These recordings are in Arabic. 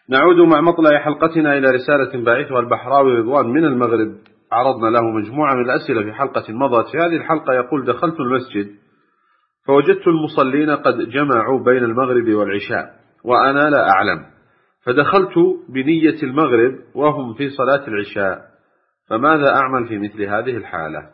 نعود مع مطلع حلقتنا إلى رسالة باعثها البحراوي رضوان من المغرب، عرضنا له مجموعة من الأسئلة في حلقة مضت. في هذه الحلقة يقول: دخلت المسجد فوجدت المصلين قد جمعوا بين المغرب والعشاء وأنا لا أعلم، فدخلت بنية المغرب وهم في صلاة العشاء، فماذا أعمل في مثل هذه الحالة؟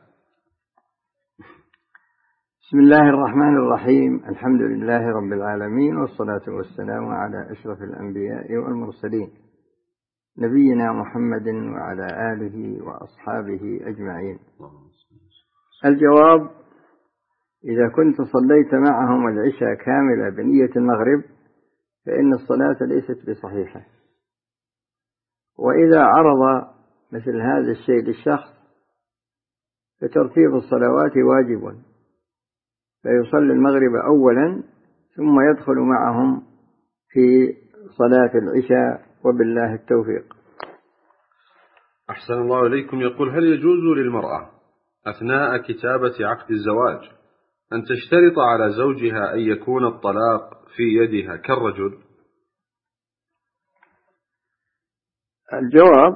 بسم الله الرحمن الرحيم. الحمد لله رب العالمين، والصلاة والسلام على أشرف الأنبياء والمرسلين، نبينا محمد وعلى آله وأصحابه أجمعين. الجواب: إذا كنت صليت معهم العشاء كاملة بنية المغرب فإن الصلاة ليست بصحيحة، وإذا عرض مثل هذا الشيء للشخص فترتيب الصلوات واجب، فيصلي المغرب أولا ثم يدخل معهم في صلاة العشاء، وبالله التوفيق. أحسن الله إليكم. يقول: هل يجوز للمرأة أثناء كتابة عقد الزواج أن تشترط على زوجها أن يكون الطلاق في يدها كالرجل؟ الجواب: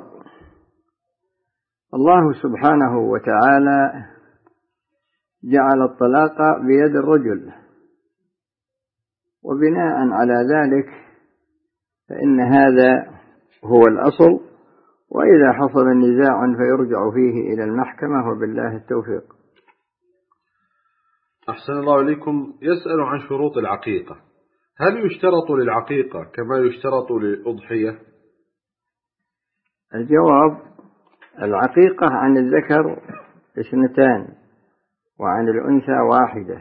الله سبحانه وتعالى جعل الطلاق بيد الرجل، وبناء على ذلك فإن هذا هو الأصل، وإذا حصل نزاع فيرجع فيه إلى المحكمة، وبالله التوفيق. أحسن الله إليكم. يسأل عن شروط العقيقة، هل يشترط للعقيقة كما يشترط للأضحية؟ الجواب: العقيقة عن الذكر 2 وعن الأنثى 1،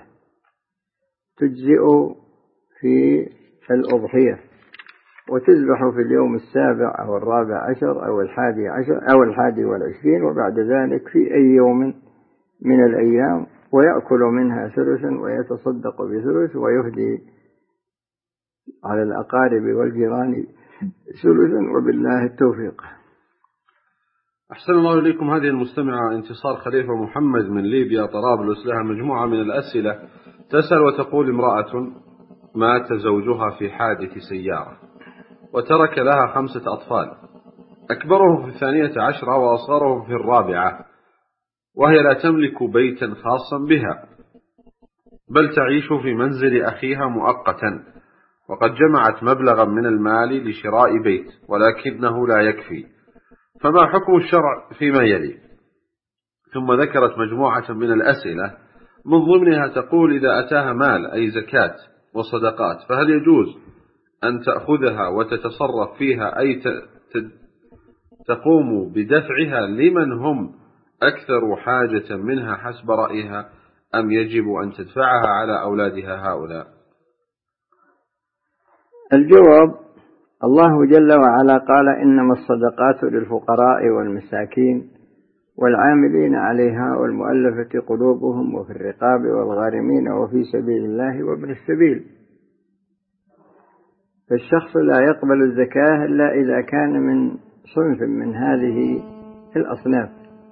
تجزئ في الأضحية، وتذبح في اليوم 7 أو 14 أو 11 أو 21، وبعد ذلك في أي يوم من الأيام، ويأكل منها ثلثا ويتصدق بثلث، ويهدي على الأقارب والجيران ثلثا، وبالله التوفيق. أحسن الله إليكم. هذه المستمعة انتصار خليفة محمد من ليبيا طرابلس لها مجموعة من الأسئلة، تسأل وتقول: امرأة مات زوجها في حادث سيارة وترك لها 5 أطفال، أكبرهم في 12 وأصغرهم في 4، وهي لا تملك بيتا خاصا بها بل تعيش في منزل أخيها مؤقتا، وقد جمعت مبلغا من المال لشراء بيت ولكنه لا يكفي، فما حكم الشرع فيما يلي؟ ثم ذكرت مجموعة من الأسئلة، من ضمنها تقول: إذا أتاها مال أي زكاة وصدقات فهل يجوز أن تأخذها وتتصرف فيها، أي تقوم بدفعها لمن هم أكثر حاجة منها حسب رأيها، أم يجب أن تدفعها على أولادها هؤلاء؟ الجواب: الله جل وعلا قال: إنما الصدقات للفقراء والمساكين والعاملين عليها والمؤلفة قلوبهم وفي الرقاب والغارمين وفي سبيل الله وابن السبيل. فالشخص لا يقبل الزكاة إلا إذا كان من صنف من هذه الأصناف،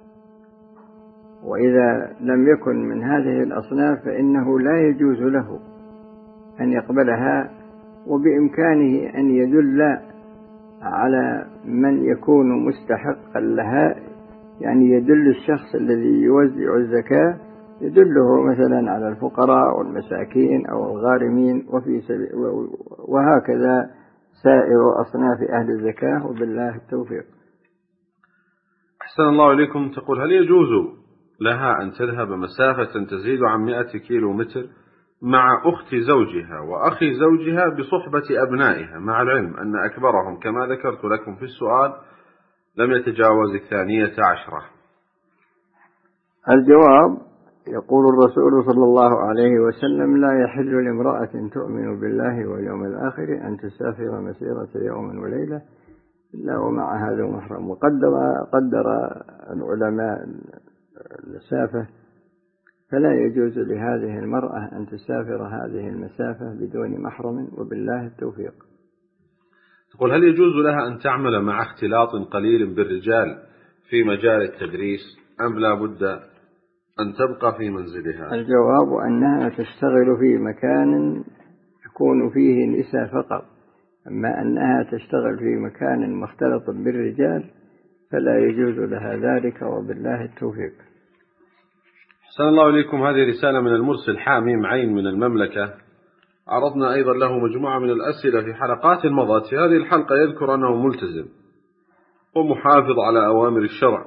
وإذا لم يكن من هذه الأصناف فإنه لا يجوز له أن يقبلها، وبإمكانه أن يدل على من يكون مستحقا لها، يعني يدل الشخص الذي يوزع الزكاة يدله مثلا على الفقراء والمساكين أو الغارمين وهكذا سائر أصناف أهل الزكاة، وبالله التوفيق. أحسن الله إليكم. تقول: هل يجوز لها أن تذهب مسافة تزيد عن 100 كيلومتر مع أخت زوجها وأخي زوجها بصحبة أبنائها، مع العلم أن أكبرهم كما ذكرت لكم في السؤال لم يتجاوز 12؟ الجواب: يقول الرسول صلى الله عليه وسلم: لا يحل لامرأة تؤمن بالله واليوم الآخر أن تسافر مسيرة يوم وليلة إلا ومعها ذو محرم. وقدر العلماء المسافة، فلا يجوز لهذه المرأة أن تسافر هذه المسافة بدون محرم، وبالله التوفيق. تقول: هل يجوز لها أن تعمل مع اختلاط قليل بالرجال في مجال التدريس، أم لا بد أن تبقى في منزلها؟ الجواب: أنها تشتغل في مكان يكون فيه نساء فقط، أما أنها تشتغل في مكان مختلط بالرجال فلا يجوز لها ذلك، وبالله التوفيق. أحسن الله إليكم. هذه رسالة من المرسل حاميم عين من المملكة. عرضنا أيضا له مجموعة من الأسئلة في حلقات مضت. في هذه الحلقة يذكر أنه ملتزم ومحافظ على أوامر الشرع.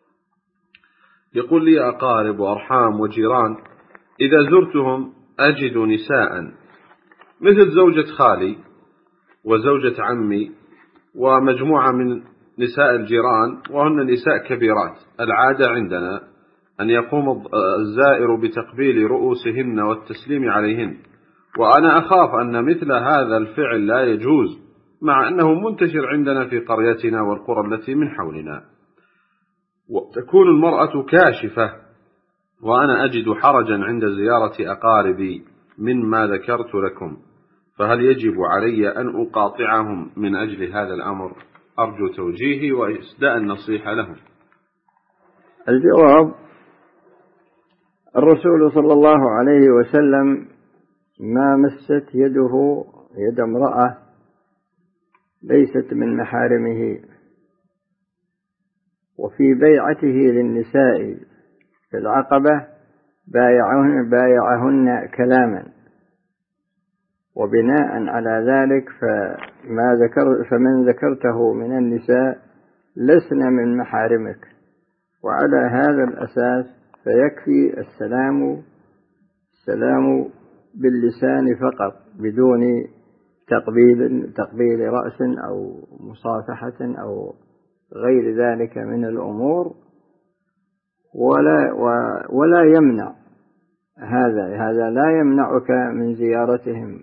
يقول لي أقارب وأرحام وجيران إذا زرتهم أجد نساء مثل زوجة خالي وزوجة عمي ومجموعة من نساء الجيران، وهن نساء كبيرات. العادة عندنا أن يقوم الزائر بتقبيل رؤوسهن والتسليم عليهن، وأنا أخاف أن مثل هذا الفعل لا يجوز، مع أنه منتشر عندنا في قريتنا والقرى التي من حولنا، وتكون المرأة كاشفة، وأنا أجد حرجا عند زيارة أقاربي مما ذكرت لكم، فهل يجب علي أن أقاطعهم من أجل هذا الأمر؟ أرجو توجيهي وإسداء النصيحة لهم. الجواب: الرسول صلى الله عليه وسلم ما مست يده يد امرأة ليست من محارمه، وفي بيعته للنساء في العقبة بايعهن كلاما، وبناء على ذلك فمن ذكرته من النساء لسن من محارمك، وعلى هذا الأساس فيكفي السلام باللسان فقط بدون تقبيل رأس أو مصافحة أو غير ذلك من الأمور، ولا يمنع هذا لا يمنعك من زيارتهم،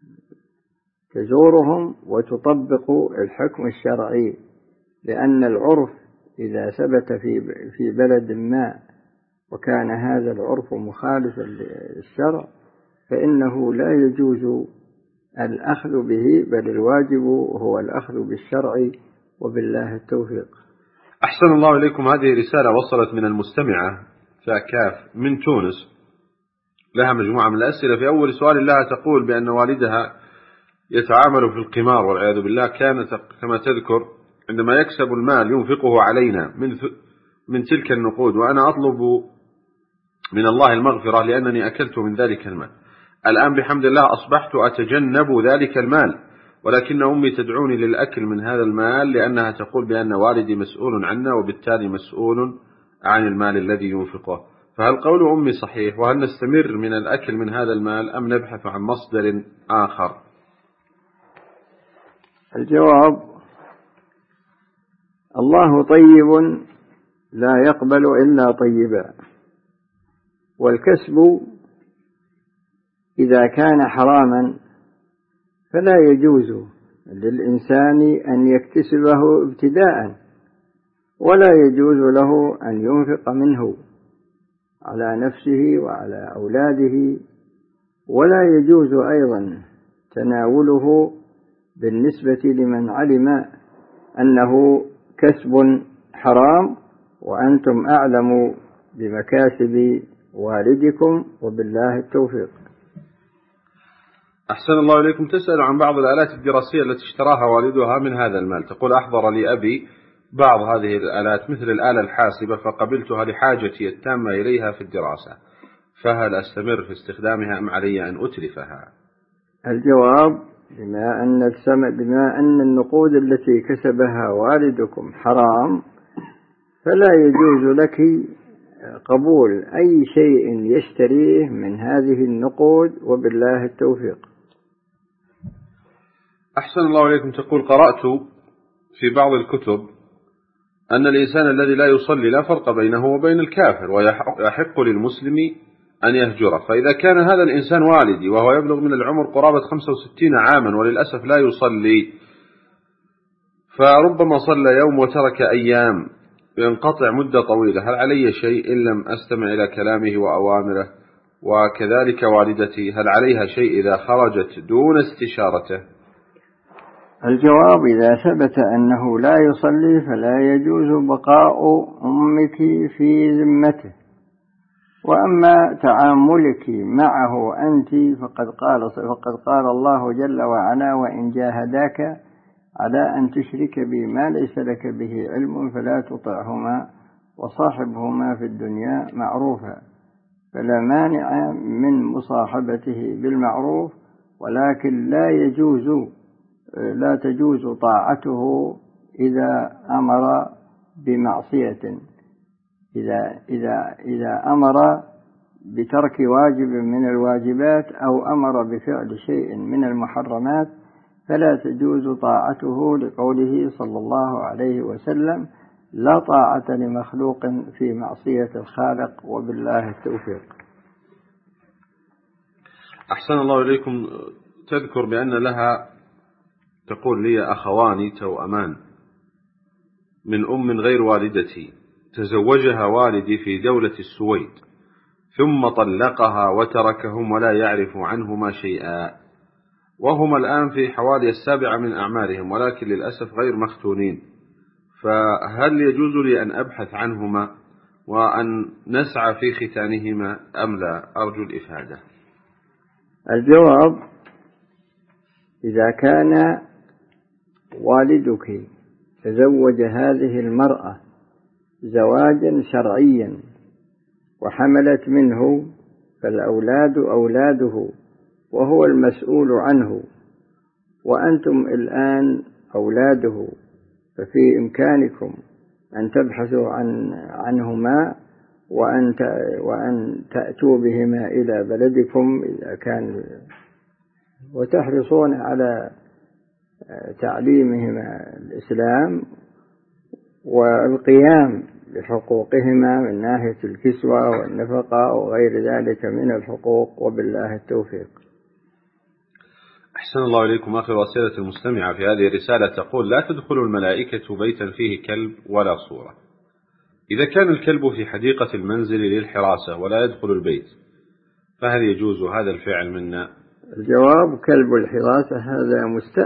تزورهم وتطبق الحكم الشرعي، لأن العرف إذا ثبت في بلد ما وكان هذا العرف مخالفا للشرع فإنه لا يجوز الأخذ به، بل الواجب هو الأخذ بالشرع، وبالله التوفيق. أحسن الله إليكم. هذه رسالة وصلت من المستمعة فاكاف من تونس، لها مجموعة من الأسئلة. في أول سؤال لها تقول بأن والدها يتعامل في القمار والعياذ بالله، كانت كما تذكر عندما يكسب المال ينفقه علينا من تلك النقود، وأنا أطلب من الله المغفرة لأنني أكلت من ذلك المال. الآن بحمد الله أصبحت أتجنب ذلك المال، ولكن أمي تدعوني للأكل من هذا المال لأنها تقول بأن والدي مسؤول عنا وبالتالي مسؤول عن المال الذي ينفقه. فهل قول أمي صحيح؟ وهل نستمر من الأكل من هذا المال أم نبحث عن مصدر آخر؟ الجواب: الله طيب لا يقبل إلا طيبا، والكسب إذا كان حراما فلا يجوز للإنسان أن يكتسبه ابتداء، ولا يجوز له أن ينفق منه على نفسه وعلى أولاده، ولا يجوز أيضا تناوله بالنسبة لمن علم أنه كسب حرام، وأنتم أعلم بمكاسب والدكم، وبالله التوفيق. أحسن الله إليكم. تسأل عن بعض الآلات الدراسية التي اشتراها والدها من هذا المال. تقول: أحضر لي أبي بعض هذه الآلات مثل الآلة الحاسبة فقبلتها لحاجتي التامة إليها في الدراسة، فهل أستمر في استخدامها أم علي أن أتلفها؟ الجواب: بما أن النقود التي كسبها والدكم حرام فلا يجوز لك قبول أي شيء يشتريه من هذه النقود، وبالله التوفيق. أحسن الله إليكم. تقول: قرأت في بعض الكتب أن الإنسان الذي لا يصلي لا فرق بينه وبين الكافر، ويحق للمسلم أن يهجره، فإذا كان هذا الإنسان والدي وهو يبلغ من العمر قرابة 65 عاما وللأسف لا يصلي، فربما صلى يوم وترك أيام، ينقطع مدة طويلة، هل علي شيء إن لم أستمع إلى كلامه وأوامره؟ وكذلك والدتي، هل عليها شيء إذا خرجت دون استشارته؟ الجواب: إذا ثبت أنه لا يصلي فلا يجوز بقاء أمك في ذمته، وأما تعاملك معه أنت فقد قال الله جل وعلا: وإن جاهداك على أن تشرك بي ما ليس لك به علم فلا تطعهما وصاحبهما في الدنيا معروفا. فلا مانع من مصاحبته بالمعروف، ولكن لا تجوز طاعته إذا أمر بمعصية، إذا أمر بترك واجب من الواجبات أو أمر بفعل شيء من المحرمات فلا تجوز طاعته، لقوله صلى الله عليه وسلم: لا طاعة لمخلوق في معصية الخالق، وبالله التوفيق. أحسن الله إليكم. تذكر بأن لها، تقول لي: أخواني توأمان من أم غير والدتي، تزوجها والدي في دولة السويد ثم طلقها وتركهم ولا يعرف عنهما شيئا، وهما الآن في حوالي 7 من أعمارهم، ولكن للأسف غير مختونين، فهل يجوز لي أن أبحث عنهما وأن نسعى في ختانهما أم لا؟ أرجو الإفادة. الجواب: إذا كان والدك تزوج هذه المرأة زواجا شرعيا وحملت منه، فالأولاد أولاده وهو المسؤول عنه، وأنتم الآن أولاده، ففي إمكانكم أن تبحثوا عنهما وأن تأتوا بهما إلى بلدكم إذا كان، وتحرصون على تعليمهما الإسلام والقيام بحقوقهما من ناحية الكسوة والنفقة وغير ذلك من الحقوق، وبالله التوفيق. أحسن الله إليكم. آخر رسالة المستمعة في هذه الرسالة تقول: لا تدخل الملائكة بيتا فيه كلب ولا صورة. إذا كان الكلب في حديقة المنزل للحراسة ولا يدخل البيت، فهل يجوز هذا الفعل منا؟ الجواب: كلب الحراسة هذا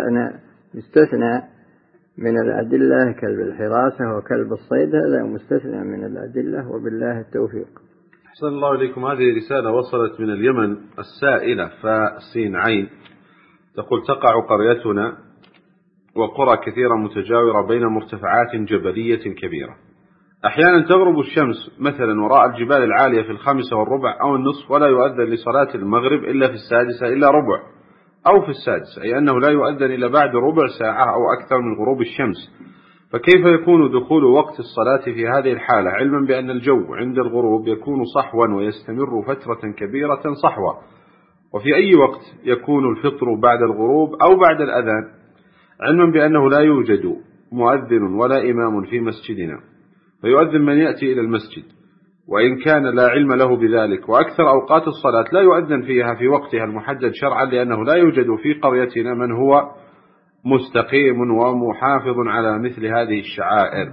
مستثنى من الأدلة، كلب الحراسة وكلب الصيد هذا مستثنى من الأدلة، وبالله التوفيق. أحسن الله إليكم. هذه رسالة وصلت من اليمن، السائلة فسين عين تقول: تقع قريتنا وقرى كثيرة متجاورة بين مرتفعات جبلية كبيرة، أحيانا تغرب الشمس مثلا وراء الجبال العالية في 5:15 أو النصف، ولا يؤذن لصلاة المغرب إلا في 6 إلا ربع أو في 6، أي أنه لا يؤذن إلا بعد ربع ساعة أو أكثر من غروب الشمس. فكيف يكون دخول وقت الصلاة في هذه الحالة، علما بأن الجو عند الغروب يكون صحوا ويستمر فترة كبيرة صحوا، وفي أي وقت يكون الفطر بعد الغروب أو بعد الأذان، علما بأنه لا يوجد مؤذن ولا إمام في مسجدنا، فيؤذن من يأتي إلى المسجد، وإن كان لا علم له بذلك، وأكثر أوقات الصلاة لا يؤذن فيها في وقتها المحدد شرعا، لأنه لا يوجد في قريتنا من هو مستقيم ومحافظ على مثل هذه الشعائر،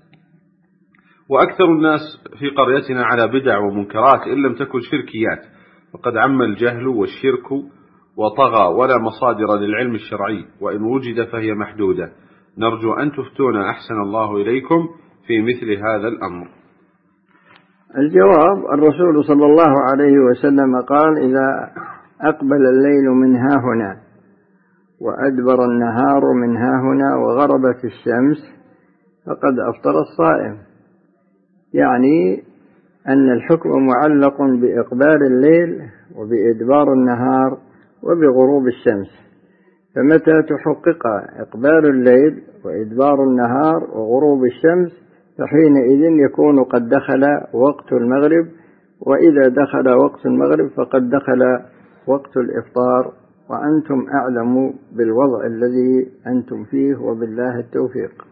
وأكثر الناس في قريتنا على بدع ومنكرات إن لم تكن شركيات، وقد عم الجهل والشرك وطغى، ولا مصادر للعلم الشرعي، وإن وجد فهي محدودة. نرجو أن تفتونا أحسن الله إليكم في مثل هذا الأمر. الجواب: الرسول صلى الله عليه وسلم قال: إذا أقبل الليل من هاهنا وأدبر النهار من هاهنا وغربت الشمس فقد أفطر الصائم، يعني أن الحكم معلق بإقبال الليل وبإدبار النهار وبغروب الشمس، فمتى تحقق إقبال الليل وإدبار النهار وغروب الشمس فحينئذ يكون قد دخل وقت المغرب، وإذا دخل وقت المغرب فقد دخل وقت الإفطار، وأنتم أعلم بالوضع الذي أنتم فيه، وبالله التوفيق.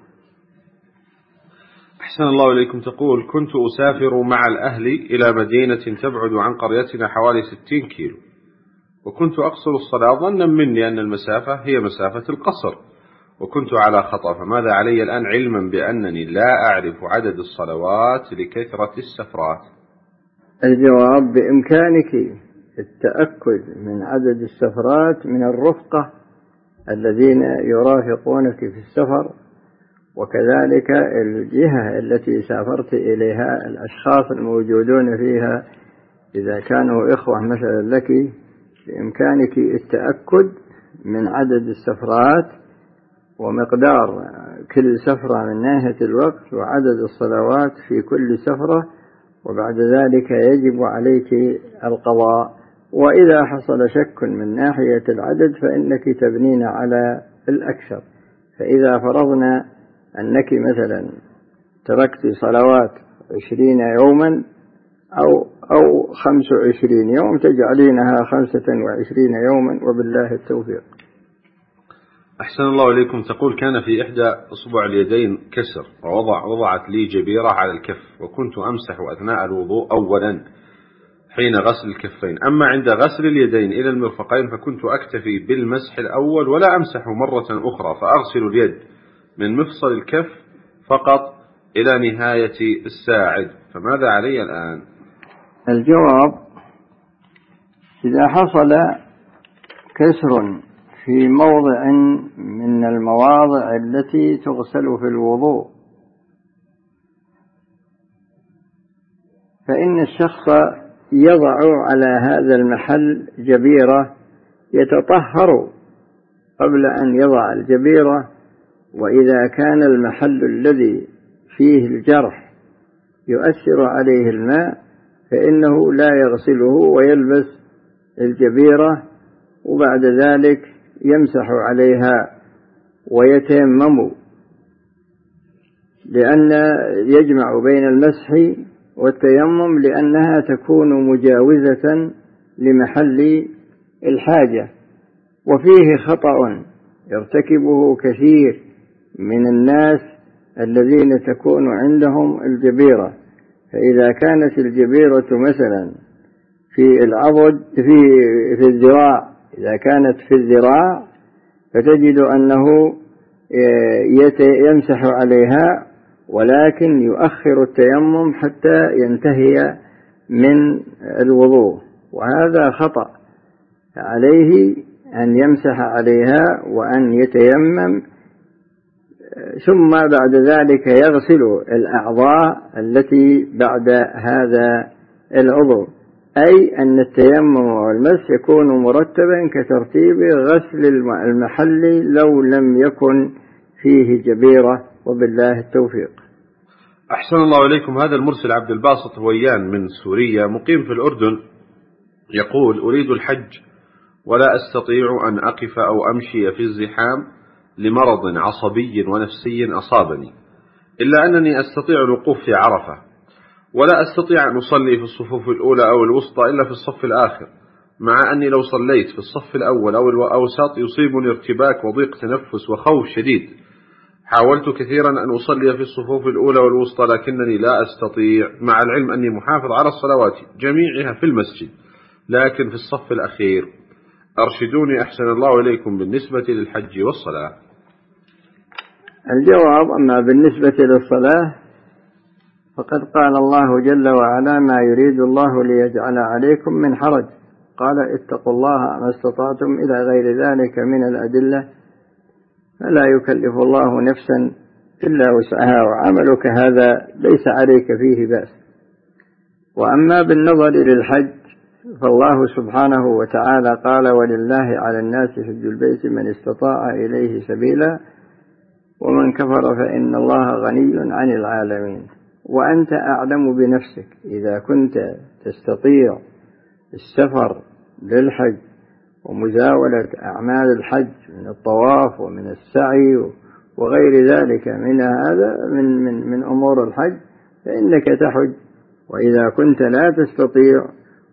أحسن الله إليكم. تقول: كنت أسافر مع الأهل إلى مدينة تبعد عن قريتنا حوالي 60 كيلو، وكنت أقصر الصلاة ظنا مني أن المسافة هي مسافة القصر، وكنت على خطأ، فماذا علي الآن علما بأنني لا أعرف عدد الصلوات لكثرة السفرات؟ الجواب: بإمكانك التأكد من عدد السفرات من الرفقة الذين يرافقونك في السفر، وكذلك الجهة التي سافرت إليها، الأشخاص الموجودون فيها إذا كانوا إخوة مثلا لك بإمكانك التأكد من عدد السفرات ومقدار كل سفرة من ناحية الوقت وعدد الصلوات في كل سفرة، وبعد ذلك يجب عليك القضاء. وإذا حصل شك من ناحية العدد فإنك تبنين على الأكثر. فإذا فرضنا أنك مثلا تركت صلوات 20 يوما أو 25 يوم تجعلينها 25 يوما، وبالله التوفيق. أحسن الله إليكم. تقول كان في إحدى أصبع اليدين كسر ووضعت لي جبيرة على الكف، وكنت أمسح أثناء الوضوء أولا حين غسل الكفين، أما عند غسل اليدين إلى المرفقين فكنت أكتفي بالمسح الأول ولا أمسح مرة أخرى، فأغسل اليد من مفصل الكف فقط إلى نهاية الساعد، فماذا علي الآن؟ الجواب: إذا حصل كسر في موضع من المواضع التي تغسل في الوضوء فإن الشخص يضع على هذا المحل جبيرة يتطهر قبل أن يضع الجبيرة، وإذا كان المحل الذي فيه الجرح يؤثر عليه الماء فإنه لا يغسله ويلبس الجبيرة، وبعد ذلك يمسح عليها ويتيمم، لأن يجمع بين المسح والتيمم لأنها تكون مجاوزة لمحل الحاجة. وفيه خطأ يرتكبه كثير من الناس الذين تكون عندهم الجبيرة، فإذا كانت الجبيرة مثلا في العضد في الذراع، إذا كانت في الذراع فتجد أنه يمسح عليها ولكن يؤخر التيمم حتى ينتهي من الوضوء، وهذا خطأ. عليه أن يمسح عليها وأن يتيمم، ثم بعد ذلك يغسل الأعضاء التي بعد هذا العضو، أي أن التيمم والمسح يكون مرتبا كترتيب غسل المحل لو لم يكن فيه جبيرة، وبالله التوفيق. أحسن الله إليكم. هذا المرسل عبد الباسط هويان من سوريا مقيم في الأردن، يقول: أريد الحج ولا أستطيع أن أقف أو أمشي في الزحام لمرض عصبي ونفسي أصابني، إلا أنني أستطيع الوقوف في عرفة، ولا أستطيع أن أصلي في الصفوف الأولى أو الوسطى إلا في الصف الآخر، مع أني لو صليت في الصف الأول أو الأوسط يصيبني ارتباك وضيق تنفس وخوف شديد. حاولت كثيرا أن أصلي في الصفوف الأولى والوسطى لكنني لا أستطيع، مع العلم أني محافظ على الصلوات جميعها في المسجد لكن في الصف الأخير. أرشدوني أحسن الله إليكم بالنسبة للحج والصلاة. الجواب: أما بالنسبة للصلاة فقد قال الله جل وعلا: ما يريد الله ليجعل عليكم من حرج، قال: اتقوا الله ما استطعتم، إلى غير ذلك من الأدلة، فلا يكلف الله نفسا إلا وسعها، وعملك هذا ليس عليك فيه بأس. وأما بالنظر للحج فالله سبحانه وتعالى قال: ولله على الناس حج البيت من استطاع إليه سبيلا ومن كفر فإن الله غني عن العالمين. وأنت أعلم بنفسك، إذا كنت تستطيع السفر للحج ومزاولة أعمال الحج من الطواف ومن السعي وغير ذلك من أمور الحج فإنك تحج. وإذا كنت لا تستطيع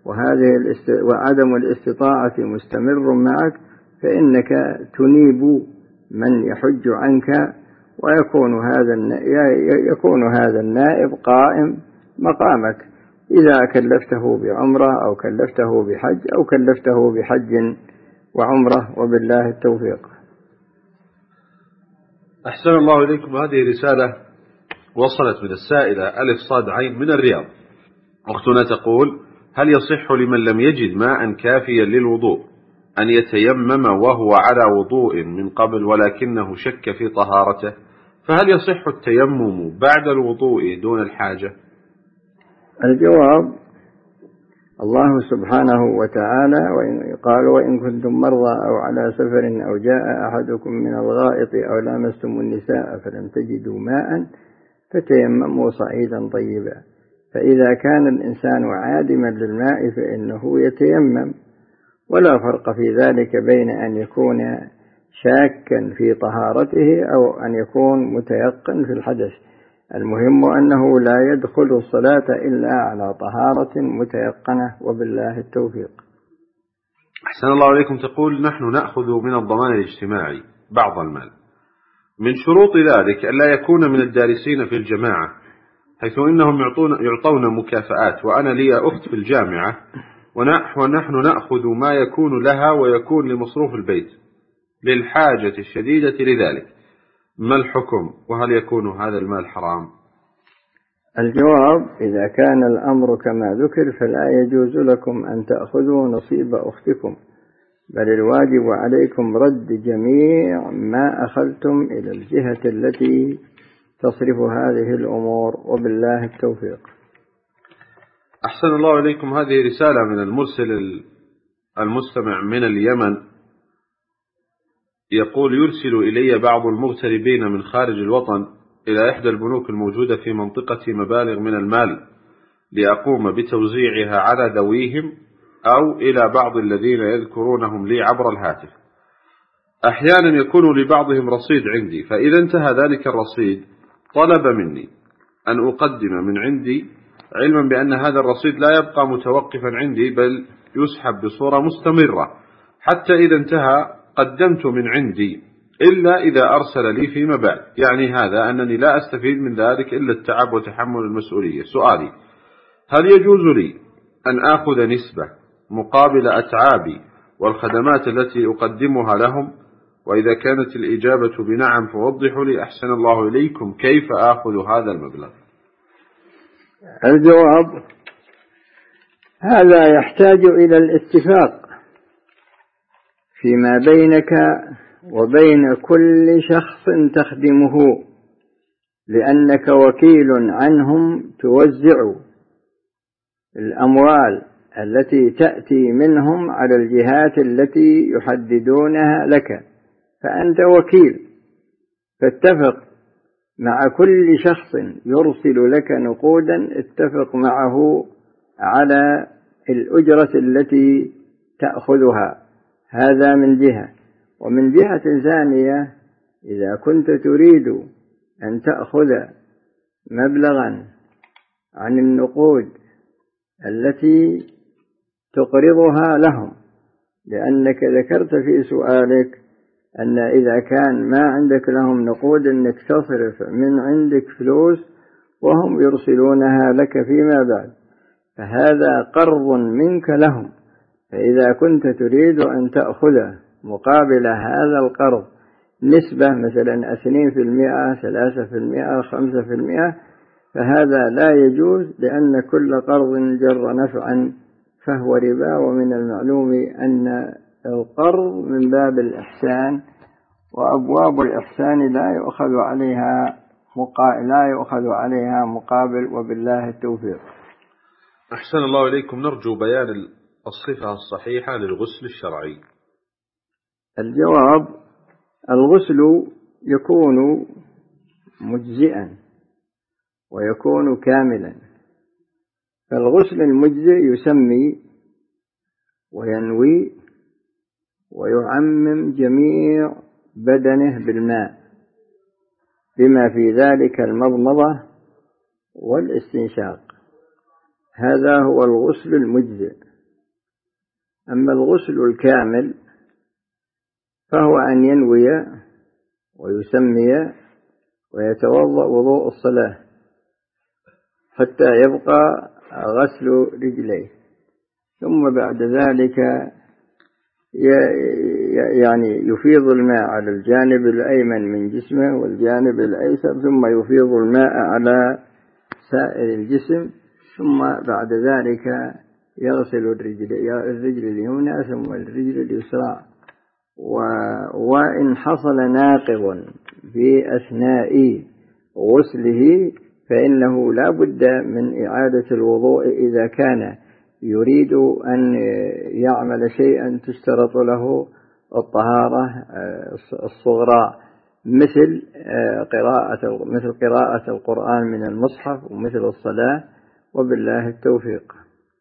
وعدم الاستطاعة مستمر معك فإنك تنيب من يحج عنك، ويكون هذا النائب قائم مقامك، إذا كلفته بعمرة أو كلفته بحج أو كلفته بحج وعمرة، وبالله التوفيق. أحسن الله إليكم. هذه رسالة وصلت من السائلة ألف صاد عين من الرياض. أختنا تقول: هل يصح لمن لم يجد ماء كافيا للوضوء أن يتيمم وهو على وضوء من قبل ولكنه شك في طهارته، فهل يصح التيمم بعد الوضوء دون الحاجة؟ الجواب: الله سبحانه وتعالى قال وإن كنتم مرضى أو على سفر أو جاء أحدكم من الغائط أو لامستم النساء فلم تجدوا ماء فتيمموا صعيدا طيبا. فإذا كان الإنسان عادما للماء فإنه يتيمم، ولا فرق في ذلك بين أن يكون شاكا في طهارته أو أن يكون متيقن في الحدث. المهم أنه لا يدخل الصلاة إلا على طهارة متيقنة، وبالله التوفيق. أحسن الله إليكم. تقول نحن نأخذ من الضمان الاجتماعي بعض المال، من شروط ذلك ألا يكون من الدارسين في الجماعة، حيث إنهم يعطون مكافآت، وأنا لي أخت في الجامعة ونحن نأخذ ما يكون لها ويكون لمصروف البيت للحاجة الشديدة لذلك، ما الحكم؟ وهل يكون هذا المال حرام؟ الجواب: إذا كان الأمر كما ذكر فلا يجوز لكم أن تأخذوا نصيب أختكم، بل الواجب عليكم رد جميع ما أخذتم إلى الجهة التي تصرف هذه الأمور، وبالله التوفيق. أحسن الله إليكم. هذه رسالة من المرسل المستمع من اليمن، يقول يرسل إلي بعض المغتربين من خارج الوطن إلى إحدى البنوك الموجودة في منطقة مبالغ من المال لأقوم بتوزيعها على ذويهم أو إلى بعض الذين يذكرونهم لي عبر الهاتف. أحيانا يكون لبعضهم رصيد عندي، فإذا انتهى ذلك الرصيد طلب مني أن أقدم من عندي، علما بأن هذا الرصيد لا يبقى متوقفا عندي بل يسحب بصورة مستمرة، حتى إذا انتهى قدمت من عندي إلا إذا أرسل لي فيما بعد، يعني هذا أنني لا أستفيد من ذلك إلا التعب وتحمل المسؤولية. سؤالي: هل يجوز لي أن آخذ نسبة مقابل أتعابي والخدمات التي أقدمها لهم؟ وإذا كانت الإجابة بنعم فوضحوا لي أحسن الله إليكم كيف آخذ هذا المبلغ. الجواب: هذا يحتاج إلى الاتفاق فيما بينك وبين كل شخص تخدمه، لأنك وكيل عنهم، توزع الأموال التي تأتي منهم على الجهات التي يحددونها لك، فأنت وكيل، فاتفق مع كل شخص يرسل لك نقودا، اتفق معه على الأجرة التي تأخذها. هذا من جهة. ومن جهة ثانية، إذا كنت تريد أن تأخذ مبلغا عن النقود التي تقرضها لهم، لأنك ذكرت في سؤالك أن إذا كان ما عندك لهم نقود أنك تصرف من عندك فلوس وهم يرسلونها لك فيما بعد، فهذا قرض منك لهم. فإذا كنت تريد أن تأخذ مقابل هذا القرض نسبة مثلا 2%، 3%، 5%، فهذا لا يجوز، لأن كل قرض جر نفعا فهو ربا، ومن المعلوم أن القرض من باب الإحسان، وأبواب الإحسان لا يؤخذ عليها مقابل، وبالله التوفيق. أحسن الله إليكم. نرجو بيان الصفة الصحيحة للغسل الشرعي. الجواب: الغسل يكون مجزئا ويكون كاملا. فالغسل المجزئ يسمي وينوي ويعمم جميع بدنه بالماء، بما في ذلك المضمضة والاستنشاق. هذا هو الغسل المجزئ. أما الغسل الكامل فهو أن ينوي ويسمي ويتوضأ وضوء الصلاة حتى يبقى غسل رجليه، ثم بعد ذلك يعني يفيض الماء على الجانب الأيمن من جسمه والجانب الأيسر، ثم يفيض الماء على سائر الجسم، ثم بعد ذلك يغسل الرجل اليمنى ثم الرجل اليسرى. وإن حصل ناقض في أثناء غسله فإنه لا بد من إعادة الوضوء إذا كان يريد أن يعمل شيئا تشترط له الطهارة الصغرى مثل قراءة القرآن من المصحف ومثل الصلاة، وبالله التوفيق.